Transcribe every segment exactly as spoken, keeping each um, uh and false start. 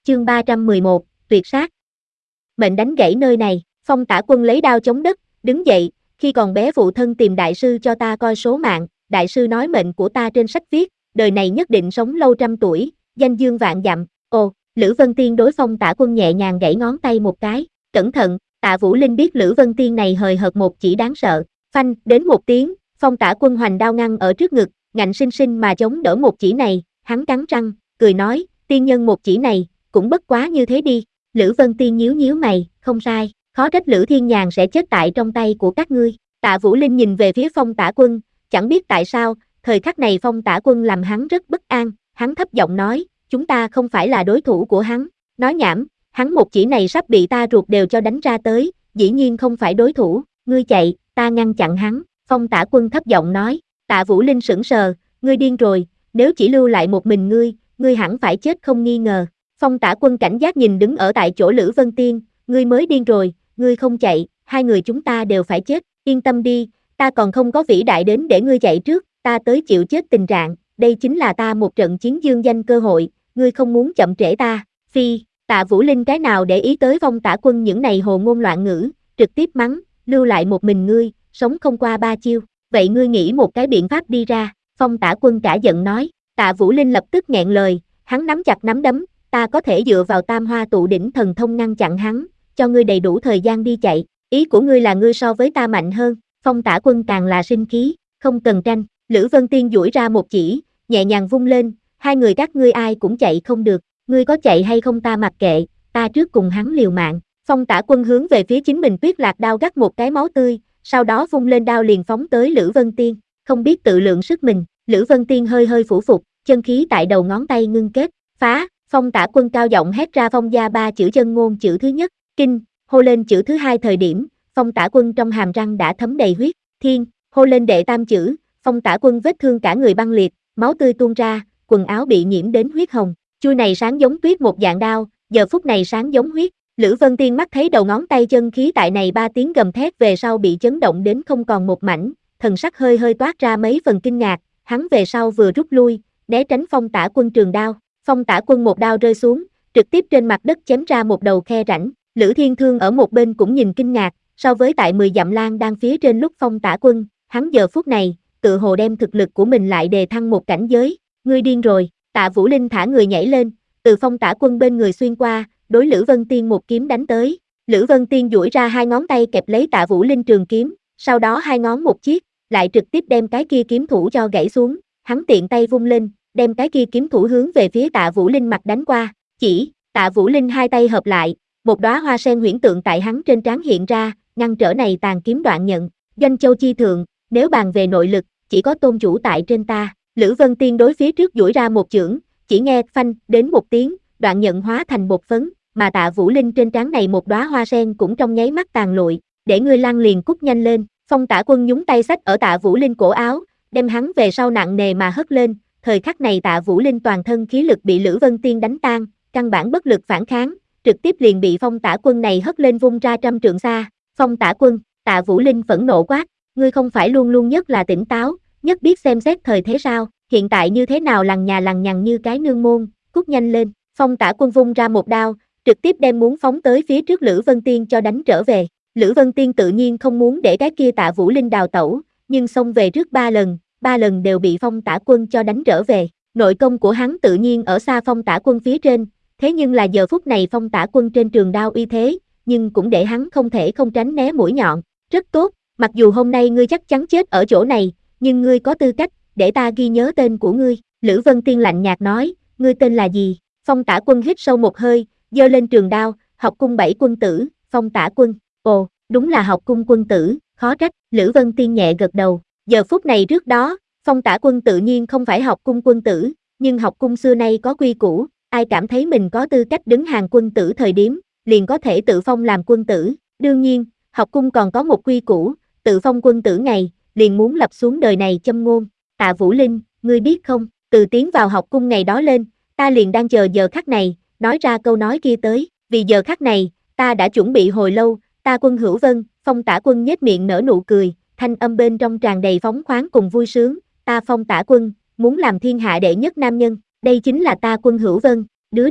chương ba trăm mười một, tuyệt sát. Mệnh đánh gãy nơi này, Phong Tả Quân lấy đao chống đất, đứng dậy, khi còn bé phụ thân tìm đại sư cho ta coi số mạng, đại sư nói mệnh của ta trên sách viết, đời này nhất định sống lâu trăm tuổi, danh dương vạn dặm. Ồ, Lữ Vân Tiên đối Phong Tả Quân nhẹ nhàng gãy ngón tay một cái, cẩn thận. Tạ Vũ Linh biết Lữ Vân Tiên này hời hợt một chỉ đáng sợ, phanh, đến một tiếng, Phong Tả Quân hoành đao ngăn ở trước ngực, ngạnh sinh sinh mà chống đỡ một chỉ này, hắn cắn răng, cười nói, tiên nhân một chỉ này, cũng bất quá như thế đi. Lữ Vân Tiên nhíu nhíu mày, không sai, khó trách Lữ Thiên Nhàn sẽ chết tại trong tay của các ngươi. Tạ Vũ Linh nhìn về phía Phong Tả Quân, chẳng biết tại sao, thời khắc này Phong Tả Quân làm hắn rất bất an, hắn thấp giọng nói, chúng ta không phải là đối thủ của hắn. Nói nhảm, hắn một chỉ này sắp bị ta ruột đều cho đánh ra tới, dĩ nhiên không phải đối thủ, ngươi chạy, ta ngăn chặn hắn. Phong Tả Quân thấp giọng nói. Tạ Vũ Linh sững sờ, ngươi điên rồi, nếu chỉ lưu lại một mình ngươi, ngươi hẳn phải chết không nghi ngờ. Phong Tả Quân cảnh giác nhìn đứng ở tại chỗ Lữ Vân Tiên, ngươi mới điên rồi, ngươi không chạy, hai người chúng ta đều phải chết, yên tâm đi, ta còn không có vĩ đại đến để ngươi chạy trước, ta tới chịu chết tình trạng, đây chính là ta một trận chiến dương danh cơ hội, ngươi không muốn chậm trễ ta. Phi, Tạ Vũ Linh cái nào để ý tới Phong Tả Quân những này hồ ngôn loạn ngữ, trực tiếp mắng, lưu lại một mình ngươi, sống không qua ba chiêu, vậy ngươi nghĩ một cái biện pháp đi ra. Phong Tả Quân cả giận nói. Tạ Vũ Linh lập tức nghẹn lời, hắn nắm chặt nắm đấm, ta có thể dựa vào Tam Hoa Tụ Đỉnh thần thông ngăn chặn hắn, cho ngươi đầy đủ thời gian đi chạy, ý của ngươi là ngươi so với ta mạnh hơn. Phong Tả Quân càng là sinh khí, không cần tranh. Lữ Vân Tiên duỗi ra một chỉ, nhẹ nhàng vung lên, hai người các ngươi ai cũng chạy không được, ngươi có chạy hay không ta mặc kệ, ta trước cùng hắn liều mạng. Phong Tả Quân hướng về phía chính mình Tuyết Lạc đao gắt một cái máu tươi, sau đó vung lên đao liền phóng tới Lữ Vân Tiên, không biết tự lượng sức mình. Lữ Vân Tiên hơi hơi phủ phục, chân khí tại đầu ngón tay ngưng kết, phá. Phong Tả Quân cao giọng hét ra phong gia ba chữ chân ngôn chữ thứ nhất, kinh, hô lên chữ thứ hai thời điểm, Phong Tả Quân trong hàm răng đã thấm đầy huyết, thiên, hô lên đệ tam chữ, Phong Tả Quân vết thương cả người băng liệt, máu tươi tuôn ra, quần áo bị nhiễm đến huyết hồng, chui này sáng giống tuyết một dạng đao, giờ phút này sáng giống huyết. Lữ Vân Tiên mắt thấy đầu ngón tay chân khí tại này ba tiếng gầm thét về sau bị chấn động đến không còn một mảnh, thần sắc hơi hơi toát ra mấy phần kinh ngạc, hắn về sau vừa rút lui, né tránh Phong Tả Quân trường đao. Phong Tả Quân một đao rơi xuống, trực tiếp trên mặt đất chém ra một đầu khe rãnh. Lữ Thiên Thương ở một bên cũng nhìn kinh ngạc, so với tại mười dặm lan đang phía trên lúc Phong Tả Quân, hắn giờ phút này, tự hồ đem thực lực của mình lại đề thăng một cảnh giới. Ngươi điên rồi. Tạ Vũ Linh thả người nhảy lên, từ Phong Tả Quân bên người xuyên qua, đối Lữ Vân Tiên một kiếm đánh tới. Lữ Vân Tiên duỗi ra hai ngón tay kẹp lấy Tạ Vũ Linh trường kiếm, sau đó hai ngón một chiếc, lại trực tiếp đem cái kia kiếm thủ cho gãy xuống. Hắn tiện tay vung lên, đem cái kia kiếm thủ hướng về phía Tạ Vũ Linh mặt đánh qua. Chỉ, Tạ Vũ Linh hai tay hợp lại, một đóa hoa sen huyễn tượng tại hắn trên trán hiện ra, ngăn trở này tàn kiếm đoạn nhận. Doanh châu chi thượng, nếu bàn về nội lực, chỉ có tôn chủ tại trên ta. Lữ Vân Tiên đối phía trước duỗi ra một chưởng, chỉ nghe phanh đến một tiếng, đoạn nhận hóa thành bột phấn, mà Tạ Vũ Linh trên trán này một đóa hoa sen cũng trong nháy mắt tàn lụi, để ngươi lăn liền cút nhanh lên. Phong Tả Quân nhúng tay xách ở Tạ Vũ Linh cổ áo, đem hắn về sau nặng nề mà hất lên. Thời khắc này Tạ Vũ Linh toàn thân khí lực bị Lữ Vân Tiên đánh tan, căn bản bất lực phản kháng, trực tiếp liền bị Phong Tả Quân này hất lên vung ra trăm trượng xa. Phong Tả Quân, Tạ Vũ Linh phẫn nộ quát, ngươi không phải luôn luôn nhất là tỉnh táo, nhất biết xem xét thời thế sao, hiện tại như thế nào lằng nhà lằng nhằng như cái nương môn, cút nhanh lên. Phong Tả Quân vung ra một đao, trực tiếp đem muốn phóng tới phía trước Lữ Vân Tiên cho đánh trở về. Lữ Vân Tiên tự nhiên không muốn để cái kia Tạ Vũ Linh đào tẩu, nhưng xông về trước ba lần, ba lần đều bị Phong Tả Quân cho đánh trở về. Nội công của hắn tự nhiên ở xa Phong Tả Quân phía trên, thế nhưng là giờ phút này Phong Tả Quân trên trường đao uy thế, nhưng cũng để hắn không thể không tránh né mũi nhọn. Rất tốt, mặc dù hôm nay ngươi chắc chắn chết ở chỗ này, nhưng ngươi có tư cách để ta ghi nhớ tên của ngươi. Lữ Vân Tiên lạnh nhạt nói, ngươi tên là gì? Phong Tả Quân hít sâu một hơi, giơ lên trường đao, học cung bảy quân tử, Phong Tả Quân. Ồ, đúng là học cung quân tử, khó trách. Lữ Vân Tiên nhẹ gật đầu. Giờ phút này trước đó, Phong Tả Quân tự nhiên không phải học cung quân tử, nhưng học cung xưa nay có quy củ, ai cảm thấy mình có tư cách đứng hàng quân tử thời điểm, liền có thể tự phong làm quân tử. Đương nhiên, học cung còn có một quy củ, tự phong quân tử ngày, liền muốn lập xuống đời này châm ngôn. Tạ Vũ Linh, ngươi biết không, từ tiến vào học cung ngày đó lên, ta liền đang chờ giờ khắc này, nói ra câu nói kia tới, vì giờ khắc này, ta đã chuẩn bị hồi lâu, ta Quân Hữu Vân. Phong Tả Quân nhếch miệng nở nụ cười, thanh âm bên trong tràn đầy phóng khoáng cùng vui sướng, ta Phong Tả Quân, muốn làm thiên hạ đệ nhất nam nhân, đây chính là ta Quân Hữu Vân. Đứa đần,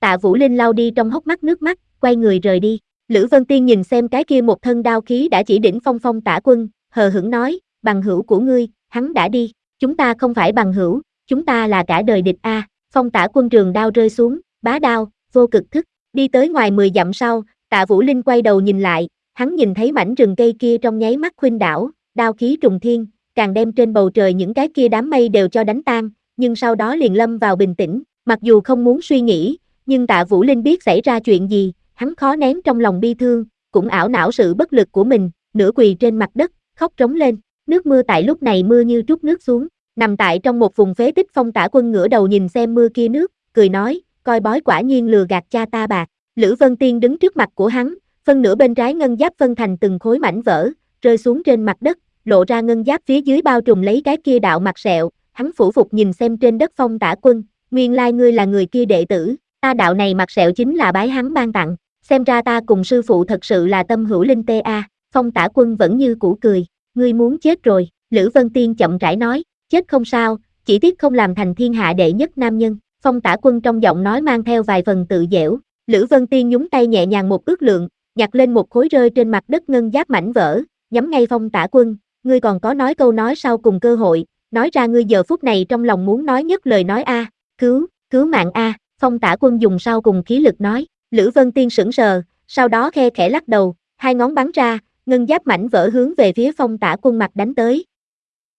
Tạ Vũ Linh lau đi trong hốc mắt nước mắt, quay người rời đi. Lữ Vân Tiên nhìn xem cái kia một thân đao khí đã chỉ đỉnh phong Phong Tả Quân, hờ hững nói, bằng hữu của ngươi, hắn đã đi, chúng ta không phải bằng hữu, chúng ta là cả đời địch a. Phong Tả Quân trường đao rơi xuống, bá đao, vô cực thức, đi tới ngoài mười dặm sau, Tạ Vũ Linh quay đầu nhìn lại, hắn nhìn thấy mảnh rừng cây kia trong nháy mắt khuynh đảo, đao khí trùng thiên, càng đem trên bầu trời những cái kia đám mây đều cho đánh tan, nhưng sau đó liền lâm vào bình tĩnh, mặc dù không muốn suy nghĩ, nhưng Tạ Vũ Linh biết xảy ra chuyện gì, hắn khó nén trong lòng bi thương, cũng ảo não sự bất lực của mình, nửa quỳ trên mặt đất, khóc trống lên, nước mưa tại lúc này mưa như trút nước xuống, nằm tại trong một vùng phế tích Phong Tả Quân ngửa đầu nhìn xem mưa kia nước, cười nói, coi bói quả nhiên lừa gạt cha ta bạc. Lữ Vân Tiên đứng trước mặt của hắn, phân nửa bên trái ngân giáp phân thành từng khối mảnh vỡ, rơi xuống trên mặt đất, lộ ra ngân giáp phía dưới bao trùm lấy cái kia đạo mặt sẹo, hắn phủ phục nhìn xem trên đất Phong Tả Quân, nguyên lai ngươi là người kia đệ tử, ta đạo này mặt sẹo chính là bái hắn ban tặng, xem ra ta cùng sư phụ thật sự là tâm hữu linh tê a. Phong Tả Quân vẫn như cũ cười, ngươi muốn chết rồi, Lữ Vân Tiên chậm rãi nói, chết không sao, chỉ tiếc không làm thành thiên hạ đệ nhất nam nhân. Phong Tả Quân trong giọng nói mang theo vài phần tự dễu, Lữ Vân Tiên nhúng tay nhẹ nhàng một ước lượng, nhặt lên một khối rơi trên mặt đất ngân giáp mảnh vỡ, nhắm ngay Phong Tả Quân, ngươi còn có nói câu nói sau cùng cơ hội, nói ra ngươi giờ phút này trong lòng muốn nói nhất lời nói a, cứu, cứu mạng a. Phong Tả Quân dùng sau cùng khí lực nói, Lữ Vân Tiên sững sờ, sau đó khe khẽ lắc đầu, hai ngón bắn ra, ngân giáp mảnh vỡ hướng về phía Phong Tả Quân mặt đánh tới,